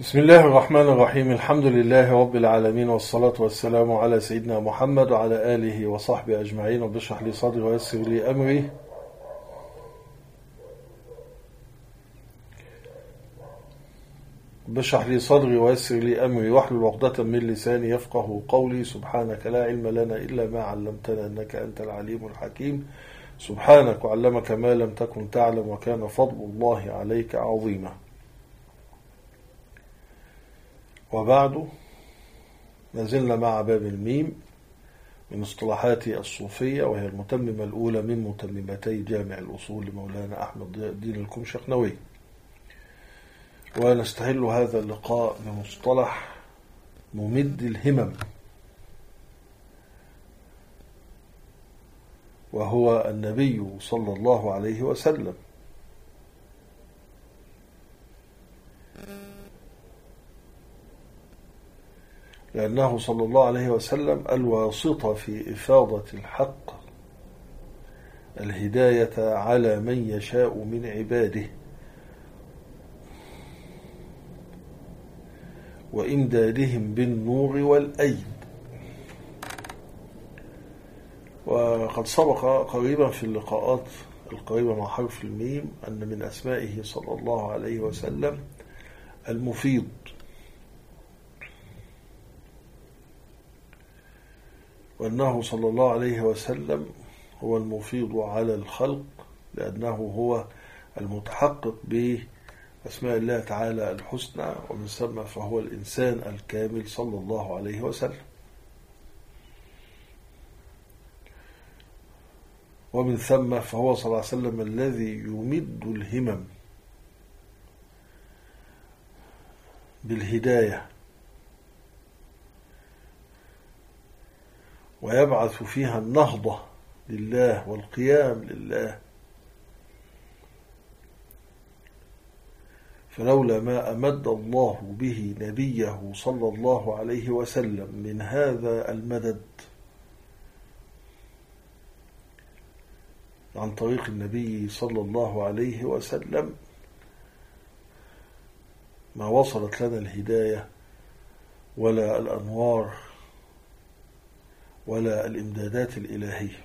بسم الله الرحمن الرحيم. الحمد لله رب العالمين، والصلاة والسلام على سيدنا محمد وعلى آله وصحبه أجمعين. رب اشرح لي صدري ويسر لي أمري. واحلل عقدة من لساني يفقه قولي. سبحانك لا علم لنا إلا ما علمتنا إنك أنت العليم الحكيم. سبحانك وعلمك ما لم تكن تعلم، وكان فضل الله عليك عظيما. وبعد، نزلنا مع باب الميم من اصطلاحات الصوفية، وهي المتممة الأولى من متممتي جامع الأصول لمولانا أحمد الدين الكمشقنوي. ونستهل هذا اللقاء بمصطلح ممد الهمم، وهو النبي صلى الله عليه وسلم. لأنه صلى الله عليه وسلم الواسطة في إفاضة الحق الهداية على من يشاء من عباده، وإمدادهم بالنور والأيد. وقد سبق قريبا في اللقاءات القريبة مع حرف الميم أن من أسمائه صلى الله عليه وسلم المفيض، وأنه صلى الله عليه وسلم هو المفيض على الخلق، لأنه هو المتحقق بأسماء الله تعالى الحسنى، ومن ثم فهو الإنسان الكامل صلى الله عليه وسلم. ومن ثم فهو صلى الله عليه وسلم الذي يمد الهمم بالهداية، ويبعث فيها النهضة لله والقيام لله. فلولا ما أمد الله به نبيه صلى الله عليه وسلم من هذا المدد عن طريق النبي صلى الله عليه وسلم، ما وصلت لنا الهداية ولا الأنوار ولا الإمدادات الإلهية.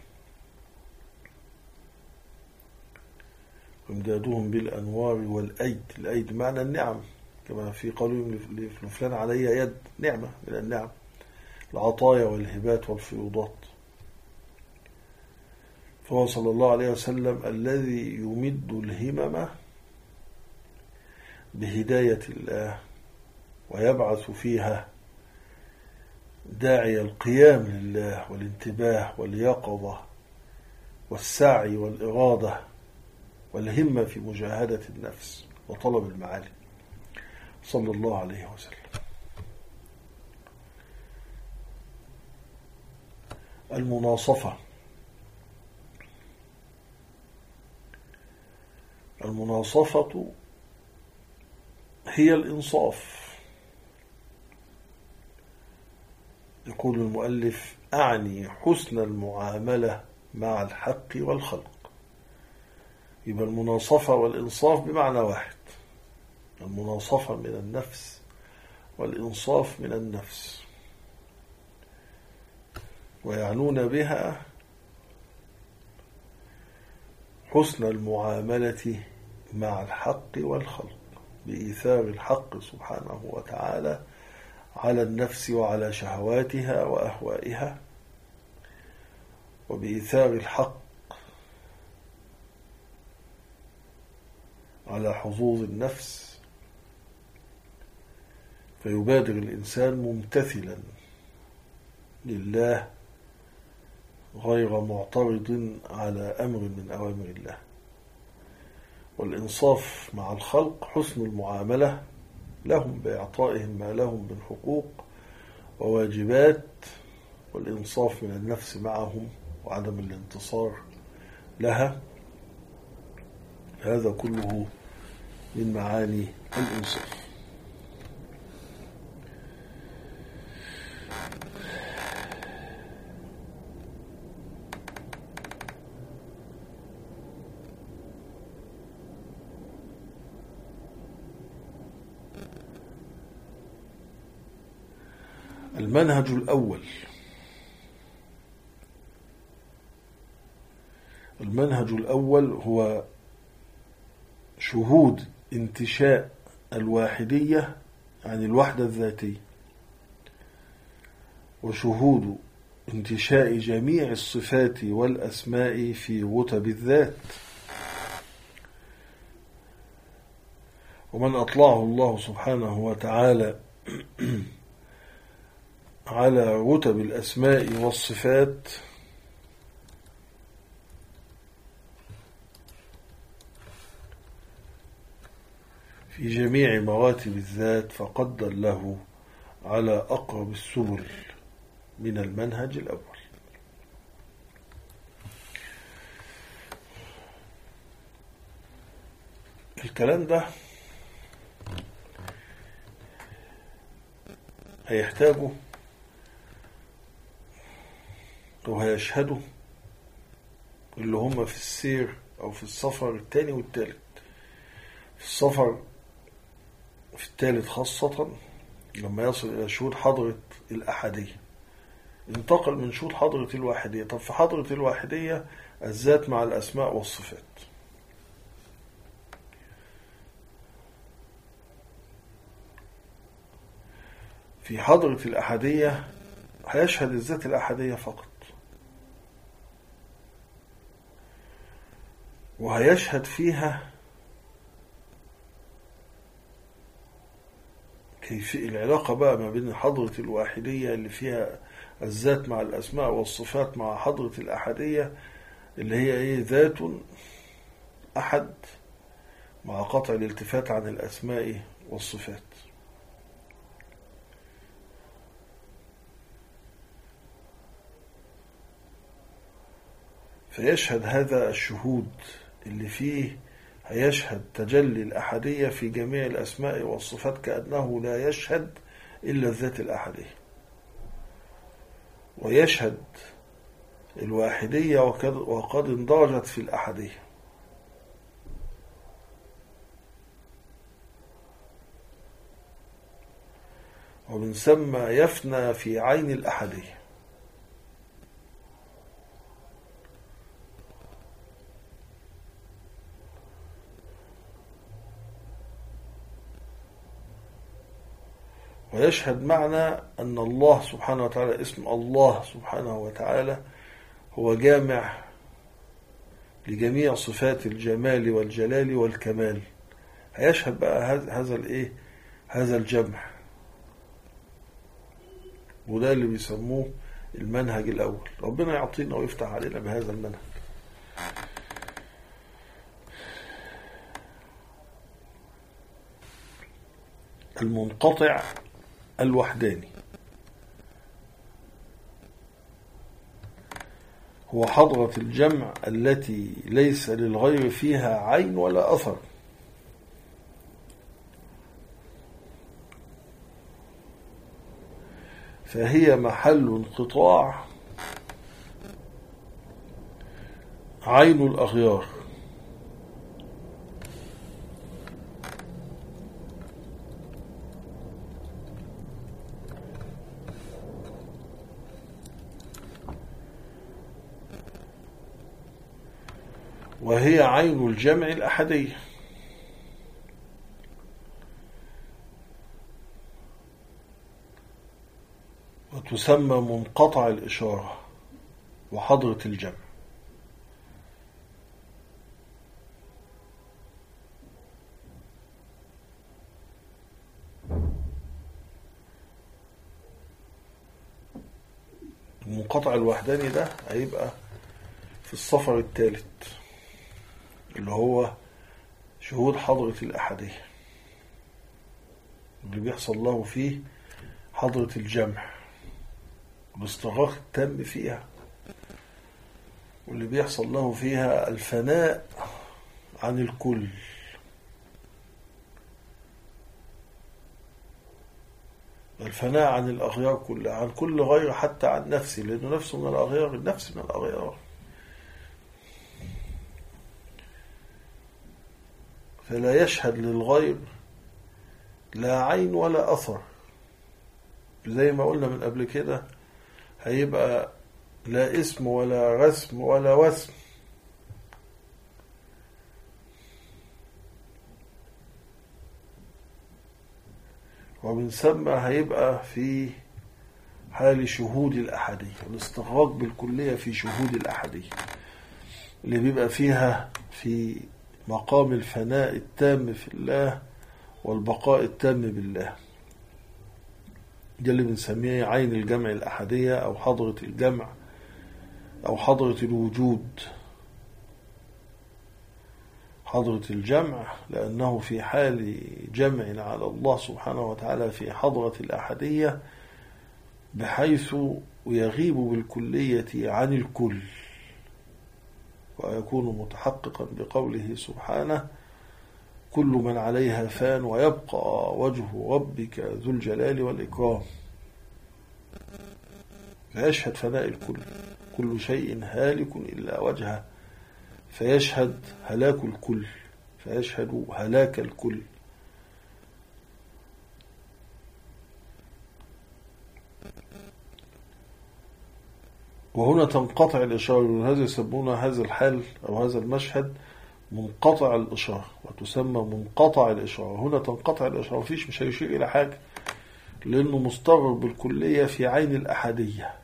وإمدادهم بالأنوار والأيد، الأيد معنى النعم، كما في قولهم لفلان علي يد، نعمة من النعم، العطايا والهبات والفيوضات. فهو صلى الله عليه وسلم الذي يمد الهمم بهداية الله، ويبعث فيها داعي القيام لله والانتباه واليقظة والسعي والإرادة والهمة في مجاهدة النفس وطلب المعالي صلى الله عليه وسلم. المناصفة هي الإنصاف. يقول المؤلف: أعني حسن المعاملة مع الحق والخلق. يبقى المناصفة والإنصاف بمعنى واحد، المناصفة من النفس والإنصاف من النفس، ويعنون بها حسن المعاملة مع الحق والخلق، بإيثار الحق سبحانه وتعالى على النفس وعلى شهواتها وأهوائها، وبإيثار الحق على حظوظ النفس، فيبادر الإنسان ممتثلا لله غير معترض على أمر من أوامر الله. والإنصاف مع الخلق حسن المعاملة لهم بإعطائهم ما لهم من حقوق وواجبات، والإنصاف من النفس معهم وعدم الانتصار لها. هذا كله من معاني الإنصاف. المنهج الأول هو شهود انتشاء الواحدية عن الوحدة الذاتية، وشهود انتشاء جميع الصفات والأسماء في رتب الذات. ومن أطلعه الله سبحانه وتعالى على رتب الأسماء والصفات في جميع مراتب الذات فقد دله على أقرب السبل من المنهج الأول. الكلام ده هيحتاجه وهيشهده اللي هم في السير أو في السفر الثاني والثالث. في السفر في الثالث خاصة لما يصل إلى شهود حضرة الأحدية ينتقل من شهود حضرة الواحدية. طب في حضرة الواحدية الذات مع الأسماء والصفات. في حضرة الأحدية هيشهد الذات الأحدية فقط، وهيشهد فيها كيف العلاقة بقى ما بين حضرة الواحدية اللي فيها الذات مع الأسماء والصفات مع حضرة الأحدية اللي هي إيه؟ ذات أحد مع قطع الالتفات عن الأسماء والصفات. فيشهد هذا الشهود اللي فيه هيشهد تجلي الأحدية في جميع الأسماء والصفات كأنه لا يشهد إلا الذات الأحدية، ويشهد الواحدية وقد اندرجت في الأحدية. ومن ثم يفنى في عين الأحدية. ويشهد معنى أن الله سبحانه وتعالى، اسم الله سبحانه وتعالى هو جامع لجميع صفات الجمال والجلال والكمال. هيشهد بقى هذا الجمع، وده اللي بيسموه المنهج الأول. ربنا يعطينا ويفتح علينا بهذا المنهج. المنقطع الوحداني هو حضرة الجمع التي ليس للغير فيها عين ولا أثر، فهي محل انقطاع عين الأغيار، وهي عين الجمع الأحدية. وتسمى منقطع الإشارة وحضرة الجمع. المنقطع الوحداني ده هيبقى في السفر الثالث اللي هو شهود حضرة الأحدية، اللي بيحصل له فيه حضرة الجمع والاستغراق التام فيها، واللي بيحصل له فيها الفناء عن الكل، الفناء عن الأغيار كلها، عن كل غير حتى عن نفسي، لأنه نفسه من الأغيار، النفس من الأغيار. فلا يشهد للغير لا عين ولا أثر، زي ما قلنا من قبل كده هيبقى لا اسم ولا رسم ولا وسم، ومن ثم هيبقى في حال شهود الأحدية، الاستغراق بالكلية في شهود الأحدية اللي بيبقى فيها في مقام الفناء التام في الله والبقاء التام بالله. ده اللي بنسميه عين الجمع الأحدية أو حضرة الجمع أو حضرة الوجود. حضرة الجمع لأنه في حال جمع على الله سبحانه وتعالى في حضرة الأحدية بحيث يغيب بالكلية عن الكل، ويكون متحققا بقوله سبحانه: كل من عليها فان ويبقى وجه ربك ذو الجلال والإكرام. فيشهد فناء الكل، كل شيء هالك إلا وجهه، فيشهد هلاك الكل، فيشهد هلاك الكل. وهنا تنقطع الإشارة، ولهذا يسمون هذا الحال أو هذا المشهد منقطع الإشارة، وتسمى منقطع الإشارة. هنا تنقطع الإشارة، مش هيشير إلى حاجة لأنه مستغرق بالكلية في عين الأحدية.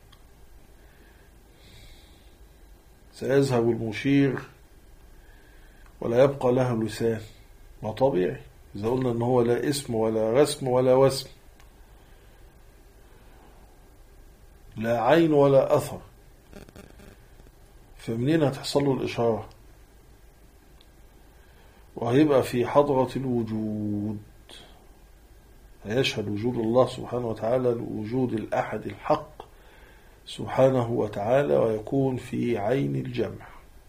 سيذهب المشير ولا يبقى له لسان، ما طبيعي إذا قلنا أنه هو لا اسم ولا رسم ولا وسم، لا عين ولا أثر، فمنين هتحصل له الإشارة؟ وهيبقى في حضرة الوجود، فيشهد وجود الله سبحانه وتعالى لوجود الأحد الحق سبحانه وتعالى، ويكون في عين الجمع.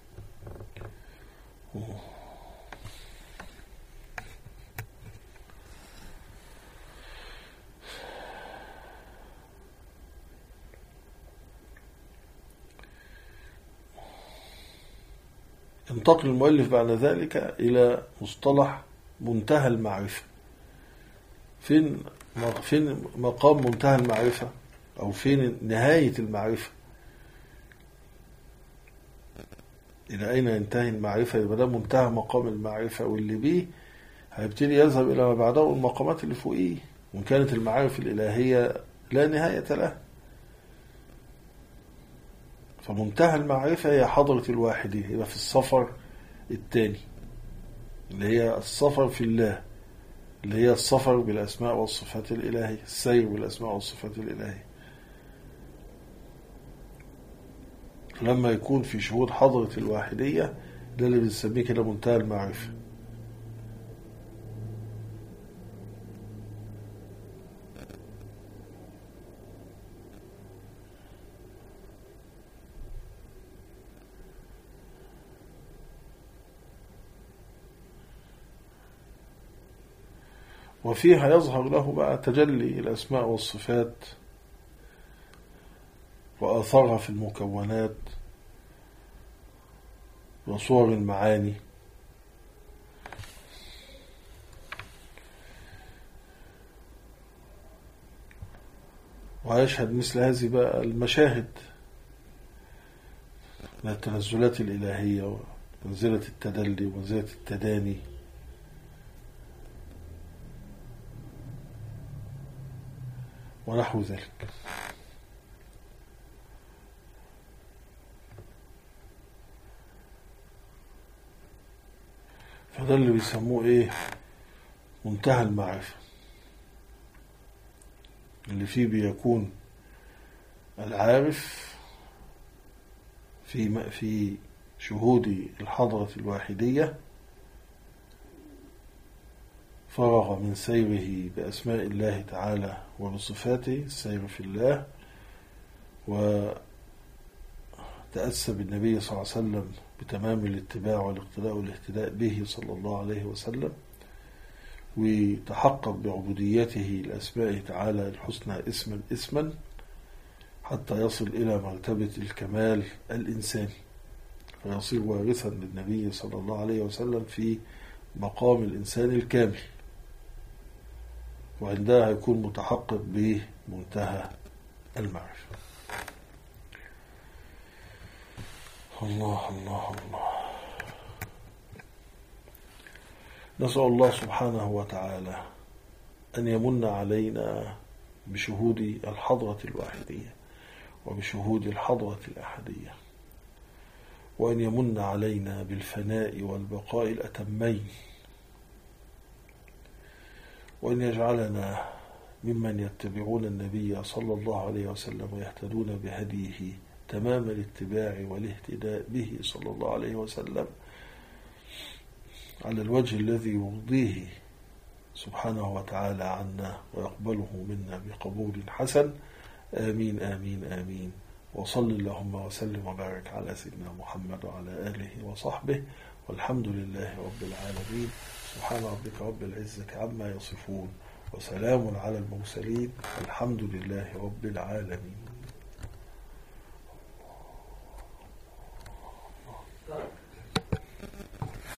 ينتقل المؤلف بعد ذلك إلى مصطلح منتهى المعرفة. فين مقام منتهى المعرفة أو فين نهاية المعرفة؟ إلى أين ينتهي المعرفة؟ يبقى ده منتهى مقام المعرفة، واللي بيه هيبتدي يذهب إلى ما بعده المقامات اللي فوقيه، وإن كانت المعارف الإلهية لا نهاية لها. فمنتهى المعرفة هي حضرة الواحدية، يبقى في السفر الثاني اللي هي السفر في الله، اللي هي السفر بالأسماء والصفات الإلهية، السير بالأسماء والصفات الإلهية. لما يكون في شهود حضرة الواحدية ده اللي بنسميه كده منتهى المعرفة. وفيها يظهر له بقى تجلي الأسماء والصفات وآثارها في المكونات وصور المعاني. ويشهد مثل هذه بقى المشاهد من التنزلات الإلهية ومنزلة التدلي ومنزلة التداني. ونحو ذلك. فده اللي بيسموه ايه؟ منتهى المعرفة، اللي فيه بيكون العارف في شهود الحضرة الواحدية فرغ من سيره بأسماء الله تعالى وبصفاته، السير في الله، وتأسى بالنبي صلى الله عليه وسلم بتمام الاتباع والاقتداء والاهتداء به صلى الله عليه وسلم، وتحقق بعبوديته لأسماء تعالى الحسنى اسما اسما حتى يصل إلى مرتبة الكمال الإنساني، فيصير وارثا للنبي صلى الله عليه وسلم في مقام الإنسان الكامل. وعندها يكون متحقق منتهى المعرفة. الله الله الله. نسأل الله سبحانه وتعالى أن يمن علينا بشهود الحضرة الواحدية وبشهود الحضرة الأحدية، وأن يمن علينا بالفناء والبقاء الأتمين، وأن يجعلنا ممن يتبعون النبي صلى الله عليه وسلم ويهتدون بهديه تمام الاتباع والاهتداء به صلى الله عليه وسلم على الوجه الذي يرضيه سبحانه وتعالى عنا ويقبله منا بقبول حسن. آمين آمين آمين. وصل اللهم وسلم وبارك على سيدنا محمد وعلى آله وصحبه، والحمد لله رب العالمين. سبحان ربك رب العزة عما يصفون، وسلام على المرسلين، الحمد لله رب العالمين.